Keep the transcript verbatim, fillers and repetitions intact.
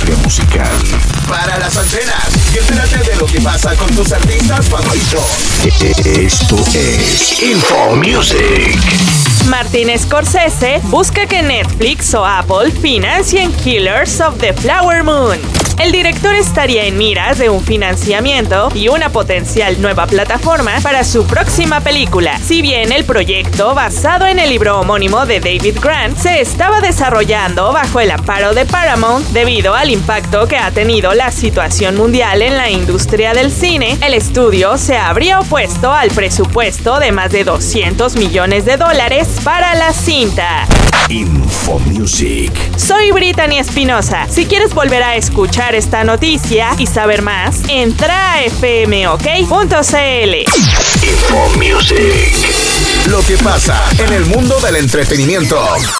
industria musical. Para las antenas y entérate de lo que pasa con tus artistas favoritos. Esto es Info Music. Martin Scorsese busca que Netflix o Apple financien Killers of the Flower Moon. El director estaría en miras de un financiamiento y una potencial nueva plataforma para su próxima película. Si bien el proyecto, basado en el libro homónimo de David Grant, se estaba desarrollando bajo el amparo de Paramount debido al impacto que ha tenido la situación mundial en la industria del cine, el estudio se habría opuesto al presupuesto de más de doscientos millones de dólares para la cinta. Info Music. Soy Brittany Espinosa. Si quieres volver a escuchar esta noticia y saber más, entra a f m o k punto c l. Info Music. Lo que pasa en el mundo del entretenimiento.